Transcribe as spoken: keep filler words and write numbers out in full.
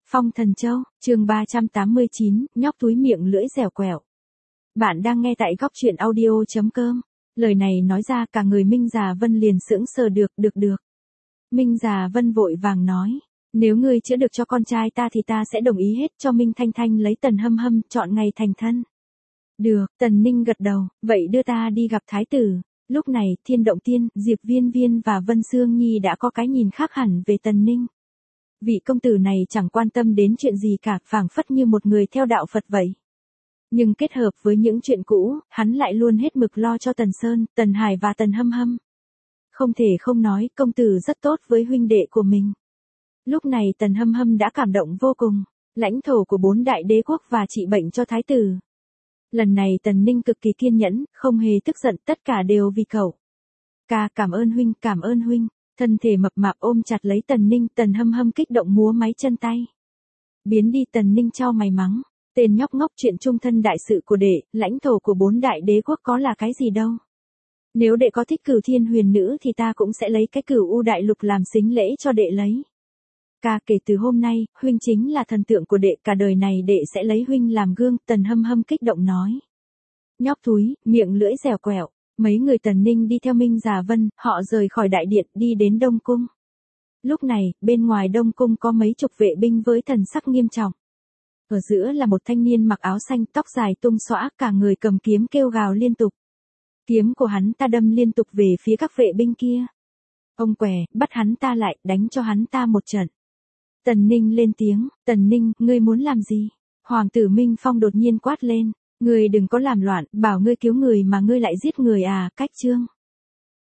Phong Thần Châu, chương ba trăm tám mươi chín, nhóc túi miệng lưỡi dẻo quẹo. Bạn đang nghe tại góc truyện audio chấm com. Lời này nói ra cả người Minh Già Vân liền sững sờ được, được được. Minh Già Vân vội vàng nói, nếu ngươi chữa được cho con trai ta thì ta sẽ đồng ý hết cho Minh Thanh Thanh lấy Tần Hâm Hâm chọn ngày thành thân. Được, Tần Ninh gật đầu, vậy đưa ta đi gặp thái tử. Lúc này, Thiên Động Tiên, Diệp Viên Viên và Vân Sương Nhi đã có cái nhìn khác hẳn về Tần Ninh. Vị công tử này chẳng quan tâm đến chuyện gì cả, phảng phất như một người theo đạo Phật vậy. Nhưng kết hợp với những chuyện cũ, hắn lại luôn hết mực lo cho Tần Sơn, Tần Hải và Tần Hâm Hâm. Không thể không nói, công tử rất tốt với huynh đệ của mình. Lúc này Tần Hâm Hâm đã cảm động vô cùng, lãnh thổ của bốn đại đế quốc và trị bệnh cho thái tử. Lần này Tần Ninh cực kỳ kiên nhẫn, không hề tức giận, tất cả đều vì cậu. Ca cảm ơn huynh, cảm ơn huynh. Thân thể mập mạp ôm chặt lấy Tần Ninh, Tần Hâm Hâm kích động múa máy chân tay. Biến đi, Tần Ninh chau mày mắng, tên nhóc ngốc, chuyện trung thân đại sự của đệ, lãnh thổ của bốn đại đế quốc có là cái gì đâu. Nếu đệ có thích Cửu Thiên Huyền Nữ thì ta cũng sẽ lấy cái Cửu U Đại Lục làm sính lễ cho đệ lấy. Ca kể từ hôm nay, huynh chính là thần tượng của đệ, cả đời này đệ sẽ lấy huynh làm gương, Tần Hâm Hâm kích động nói. Nhóc thúi, miệng lưỡi dẻo quẹo. Mấy người Tần Ninh đi theo Minh Già Vân, họ rời khỏi đại điện, đi đến Đông Cung. Lúc này, bên ngoài Đông Cung có mấy chục vệ binh với thần sắc nghiêm trọng. Ở giữa là một thanh niên mặc áo xanh, tóc dài tung xõa, cả người cầm kiếm kêu gào liên tục. Kiếm của hắn ta đâm liên tục về phía các vệ binh kia. Ông què, bắt hắn ta lại, đánh cho hắn ta một trận. Tần Ninh lên tiếng, Tần Ninh, ngươi muốn làm gì? Hoàng tử Minh Phong đột nhiên quát lên. Ngươi đừng có làm loạn, bảo ngươi cứu người mà ngươi lại giết người à, cách chương.